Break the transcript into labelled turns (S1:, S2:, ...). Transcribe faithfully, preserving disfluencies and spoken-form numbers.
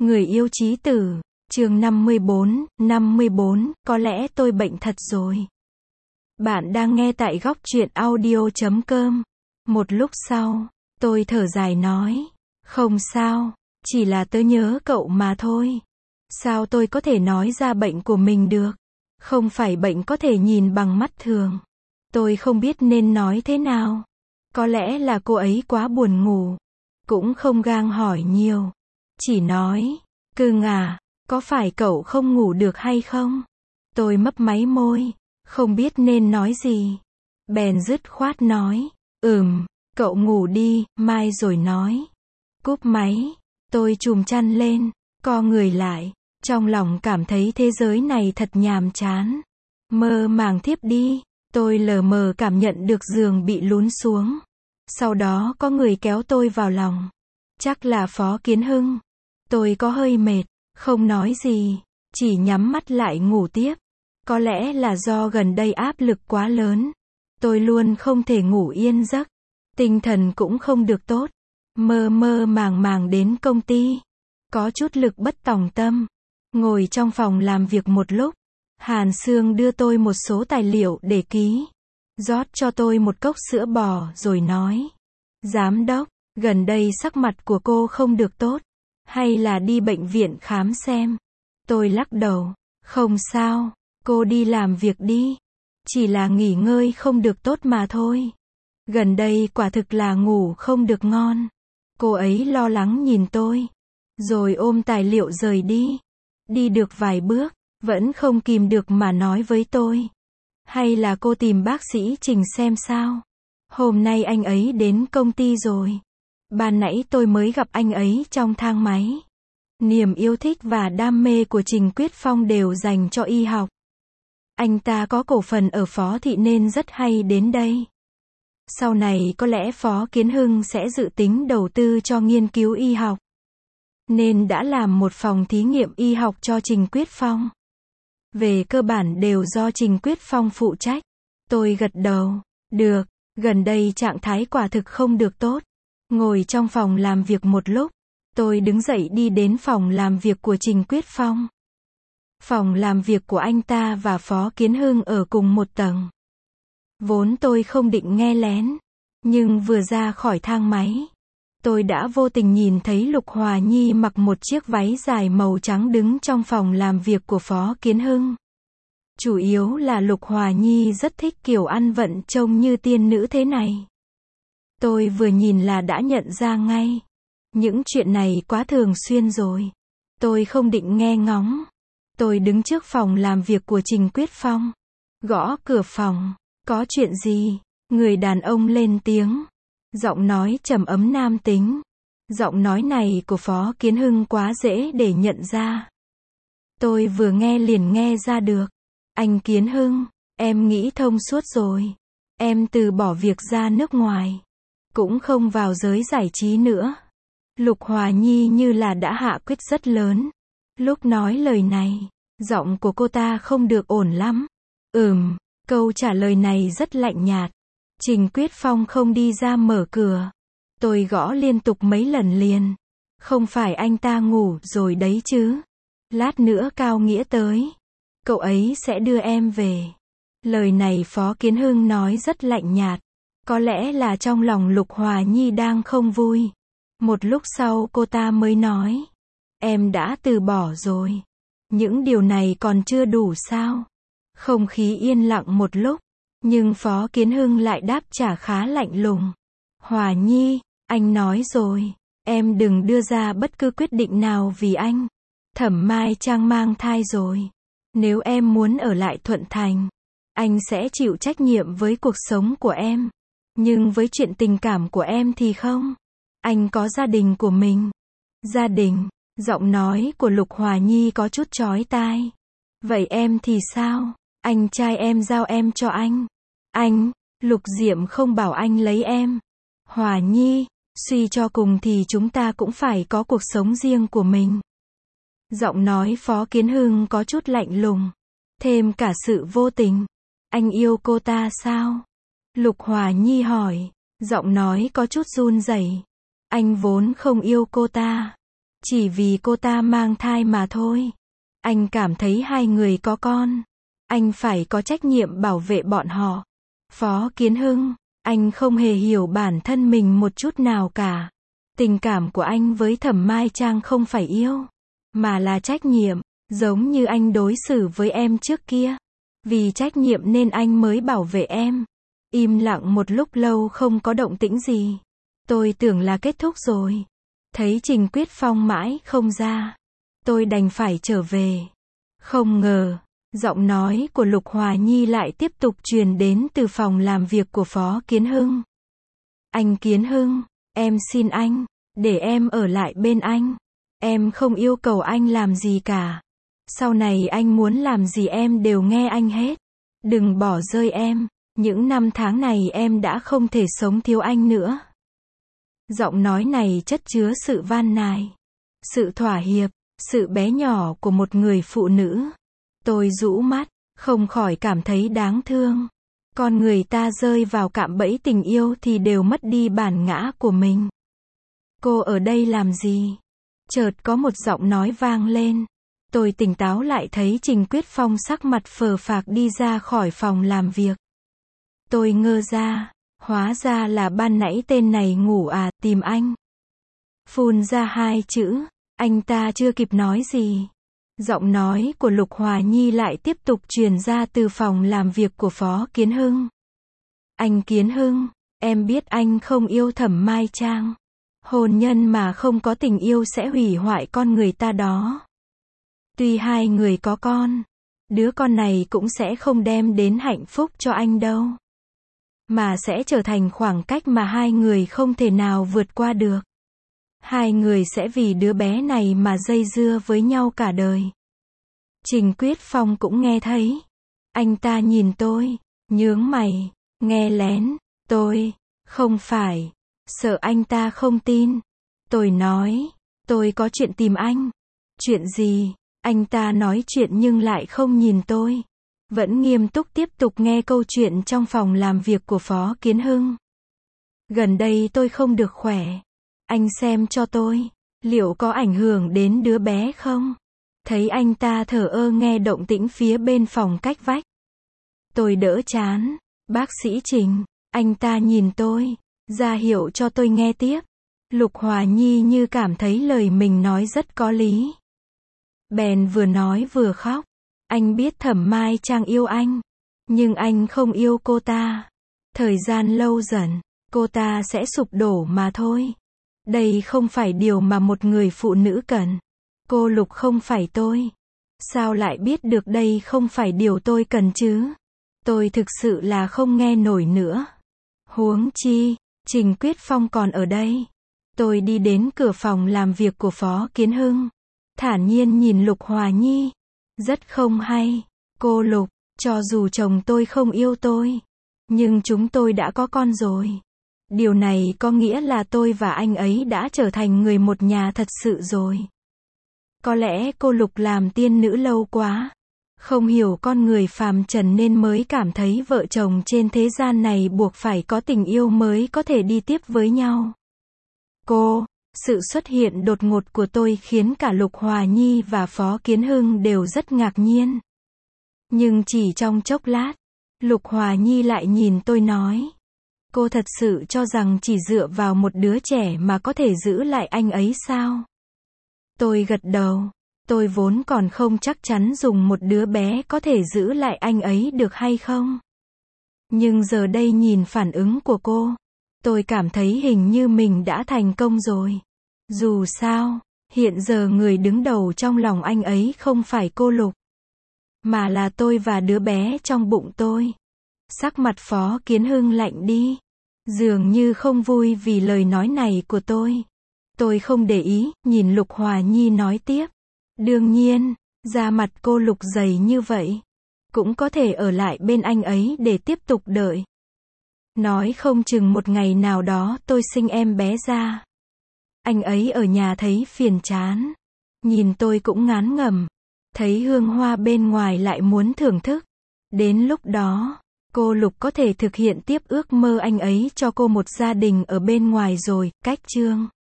S1: Người yêu chí tử, chương năm mươi bốn, năm mươi bốn, có lẽ tôi bệnh thật rồi. Bạn đang nghe tại góc truyện audio chấm com. Một lúc sau, tôi thở dài nói, không sao, chỉ là tớ nhớ cậu mà thôi. Sao tôi có thể nói ra bệnh của mình được? Không phải bệnh có thể nhìn bằng mắt thường. Tôi không biết nên nói thế nào. Có lẽ là cô ấy quá buồn ngủ. Cũng không gang hỏi nhiều. Chỉ nói, cưng à, có phải cậu không ngủ được hay không? Tôi mấp máy môi, không biết nên nói gì. Bèn dứt khoát nói, ừm, cậu ngủ đi, mai rồi nói. Cúp máy, tôi chùm chăn lên, co người lại, trong lòng cảm thấy thế giới này thật nhàm chán. Mơ màng thiếp đi, tôi lờ mờ cảm nhận được giường bị lún xuống. Sau đó có người kéo tôi vào lòng. Chắc là Phó Kiến Hưng. Tôi có hơi mệt, không nói gì, chỉ nhắm mắt lại ngủ tiếp. Có lẽ là do gần đây áp lực quá lớn. Tôi luôn không thể ngủ yên giấc. Tinh thần cũng không được tốt. Mơ mơ màng màng đến công ty. Có chút lực bất tòng tâm. Ngồi trong phòng làm việc một lúc. Hàn Sương đưa tôi một số tài liệu để ký. Rót cho tôi một cốc sữa bò rồi nói. Giám đốc, gần đây sắc mặt của cô không được tốt. Hay là đi bệnh viện khám xem. Tôi lắc đầu. Không sao, cô đi làm việc đi. Chỉ là nghỉ ngơi không được tốt mà thôi. Gần đây quả thực là ngủ không được ngon. Cô ấy lo lắng nhìn tôi. Rồi ôm tài liệu rời đi. Đi được vài bước, vẫn không kìm được mà nói với tôi. Hay là cô tìm bác sĩ Trình xem sao? Hôm nay anh ấy đến công ty rồi. Ban nãy tôi mới gặp anh ấy trong thang máy. Niềm yêu thích và đam mê của Trình Quyết Phong đều dành cho y học. Anh ta có cổ phần ở Phó Thị nên rất hay đến đây. Sau này có lẽ Phó Kiến Hưng sẽ dự tính đầu tư cho nghiên cứu y học. Nên đã làm một phòng thí nghiệm y học cho Trình Quyết Phong. Về cơ bản đều do Trình Quyết Phong phụ trách. Tôi gật đầu. Được, gần đây trạng thái quả thực không được tốt. Ngồi trong phòng làm việc một lúc. Tôi đứng dậy đi đến phòng làm việc của Trình Quyết Phong. Phòng làm việc của anh ta và Phó Kiến Hưng ở cùng một tầng. Vốn tôi không định nghe lén. Nhưng vừa ra khỏi thang máy. Tôi đã vô tình nhìn thấy Lục Hòa Nhi mặc một chiếc váy dài màu trắng đứng trong phòng làm việc của Phó Kiến Hưng. Chủ yếu là Lục Hòa Nhi rất thích kiểu ăn vận trông như tiên nữ thế này. Tôi vừa nhìn là đã nhận ra ngay. Những chuyện này quá thường xuyên rồi. Tôi không định nghe ngóng. Tôi đứng trước phòng làm việc của Trình Quyết Phong. Gõ cửa phòng. Có chuyện gì? Người đàn ông lên tiếng. Giọng nói trầm ấm nam tính. Giọng nói này của Phó Kiến Hưng quá dễ để nhận ra. Tôi vừa nghe liền nghe ra được. Anh Kiến Hưng, em nghĩ thông suốt rồi. Em từ bỏ việc ra nước ngoài. Cũng không vào giới giải trí nữa. Lục Hòa Nhi như là đã hạ quyết rất lớn. Lúc nói lời này, giọng của cô ta không được ổn lắm. Ừm, câu trả lời này rất lạnh nhạt. Trình Quyết Phong không đi ra mở cửa. Tôi gõ liên tục mấy lần liền. Không phải anh ta ngủ rồi đấy chứ. Lát nữa Cao Nghĩa tới. Cậu ấy sẽ đưa em về. Lời này Phó Kiến Hưng nói rất lạnh nhạt. Có lẽ là trong lòng Lục Hòa Nhi đang không vui. Một lúc sau cô ta mới nói. Em đã từ bỏ rồi. Những điều này còn chưa đủ sao? Không khí yên lặng một lúc. Nhưng Phó Kiến Hưng lại đáp trả khá lạnh lùng. Hòa Nhi, anh nói rồi. Em đừng đưa ra bất cứ quyết định nào vì anh. Thẩm Mai Trang mang thai rồi. Nếu em muốn ở lại Thuận Thành, anh sẽ chịu trách nhiệm với cuộc sống của em. Nhưng với chuyện tình cảm của em thì không. Anh có gia đình của mình. Gia đình, giọng nói của Lục Hòa Nhi có chút chói tai. Vậy em thì sao? Anh trai em giao em cho anh. Anh, Lục Diệm không bảo anh lấy em. Hòa Nhi, suy cho cùng thì chúng ta cũng phải có cuộc sống riêng của mình. Giọng nói Phó Kiến Hưng có chút lạnh lùng. Thêm cả sự vô tình. Anh yêu cô ta sao? Lục Hòa Nhi hỏi. Giọng nói có chút run rẩy. Anh vốn không yêu cô ta. Chỉ vì cô ta mang thai mà thôi. Anh cảm thấy hai người có con, anh phải có trách nhiệm bảo vệ bọn họ. Phó Kiến Hưng, anh không hề hiểu bản thân mình một chút nào cả. Tình cảm của anh với Thẩm Mai Trang không phải yêu, mà là trách nhiệm, giống như anh đối xử với em trước kia. Vì trách nhiệm nên anh mới bảo vệ em. Im lặng một lúc lâu không có động tĩnh gì. Tôi tưởng là kết thúc rồi. Thấy Trình Quyết Phong mãi không ra, tôi đành phải trở về. Không ngờ, giọng nói của Lục Hòa Nhi lại tiếp tục truyền đến từ phòng làm việc của Phó Kiến Hưng. Anh Kiến Hưng, em xin anh, để em ở lại bên anh. Em không yêu cầu anh làm gì cả. Sau này anh muốn làm gì em đều nghe anh hết. Đừng bỏ rơi em. Những năm tháng này em đã không thể sống thiếu anh nữa. Giọng nói này chất chứa sự van nài, sự thỏa hiệp, sự bé nhỏ của một người phụ nữ. Tôi rũ mắt, không khỏi cảm thấy đáng thương. Con người ta rơi vào cạm bẫy tình yêu thì đều mất đi bản ngã của mình. Cô ở đây làm gì? Chợt có một giọng nói vang lên. Tôi tỉnh táo lại thấy Trình Quyết Phong sắc mặt phờ phạc đi ra khỏi phòng làm việc. Tôi ngơ ra, hóa ra là ban nãy tên này ngủ à, tìm anh. Phun ra hai chữ, anh ta chưa kịp nói gì. Giọng nói của Lục Hòa Nhi lại tiếp tục truyền ra từ phòng làm việc của Phó Kiến Hưng. Anh Kiến Hưng, em biết anh không yêu Thẩm Mai Trang. Hôn nhân mà không có tình yêu sẽ hủy hoại con người ta đó. Tuy hai người có con, đứa con này cũng sẽ không đem đến hạnh phúc cho anh đâu. Mà sẽ trở thành khoảng cách mà hai người không thể nào vượt qua được. Hai người sẽ vì đứa bé này mà dây dưa với nhau cả đời. Trình Quyết Phong cũng nghe thấy. Anh ta nhìn tôi, nhướng mày, nghe lén. Tôi, không phải, sợ anh ta không tin. Tôi nói, tôi có chuyện tìm anh. Chuyện gì? Anh ta nói chuyện nhưng lại không nhìn tôi. Vẫn nghiêm túc tiếp tục nghe câu chuyện trong phòng làm việc của Phó Kiến Hưng. Gần đây tôi không được khỏe. Anh xem cho tôi, liệu có ảnh hưởng đến đứa bé không? Thấy anh ta thờ ơ nghe động tĩnh phía bên phòng cách vách. Tôi đỡ chán. Bác sĩ Trình, anh ta nhìn tôi, ra hiệu cho tôi nghe tiếp. Lục Hòa Nhi như cảm thấy lời mình nói rất có lý. Bèn vừa nói vừa khóc. Anh biết Thẩm Mai Trang yêu anh, nhưng anh không yêu cô ta. Thời gian lâu dần, cô ta sẽ sụp đổ mà thôi. Đây không phải điều mà một người phụ nữ cần. Cô Lục không phải tôi. Sao lại biết được đây không phải điều tôi cần chứ? Tôi thực sự là không nghe nổi nữa. Huống chi, Trình Quyết Phong còn ở đây. Tôi đi đến cửa phòng làm việc của Phó Kiến Hưng. Thản nhiên nhìn Lục Hòa Nhi. Rất không hay. Cô Lục, cho dù chồng tôi không yêu tôi, nhưng chúng tôi đã có con rồi. Điều này có nghĩa là tôi và anh ấy đã trở thành người một nhà thật sự rồi. Có lẽ cô Lục làm tiên nữ lâu quá, không hiểu con người phàm trần nên mới cảm thấy vợ chồng trên thế gian này buộc phải có tình yêu mới có thể đi tiếp với nhau. Cô, sự xuất hiện đột ngột của tôi khiến cả Lục Hòa Nhi và Phó Kiến Hưng đều rất ngạc nhiên. Nhưng chỉ trong chốc lát, Lục Hòa Nhi lại nhìn tôi nói. Cô thật sự cho rằng chỉ dựa vào một đứa trẻ mà có thể giữ lại anh ấy sao? Tôi gật đầu. Tôi vốn còn không chắc chắn dùng một đứa bé có thể giữ lại anh ấy được hay không. Nhưng giờ đây nhìn phản ứng của cô, tôi cảm thấy hình như mình đã thành công rồi. Dù sao, hiện giờ người đứng đầu trong lòng anh ấy không phải cô Lục, mà là tôi và đứa bé trong bụng tôi. Sắc mặt Phó Kiến Hưng lạnh đi. Dường như không vui vì lời nói này của tôi. Tôi không để ý, nhìn Lục Hòa Nhi nói tiếp. Đương nhiên, da mặt cô Lục dày như vậy, cũng có thể ở lại bên anh ấy để tiếp tục đợi. Nói không chừng một ngày nào đó tôi sinh em bé ra. Anh ấy ở nhà thấy phiền chán. Nhìn tôi cũng ngán ngẩm. Thấy hương hoa bên ngoài lại muốn thưởng thức. Đến lúc đó, cô Lục có thể thực hiện tiếp ước mơ anh ấy cho cô một gia đình ở bên ngoài rồi. Cách chương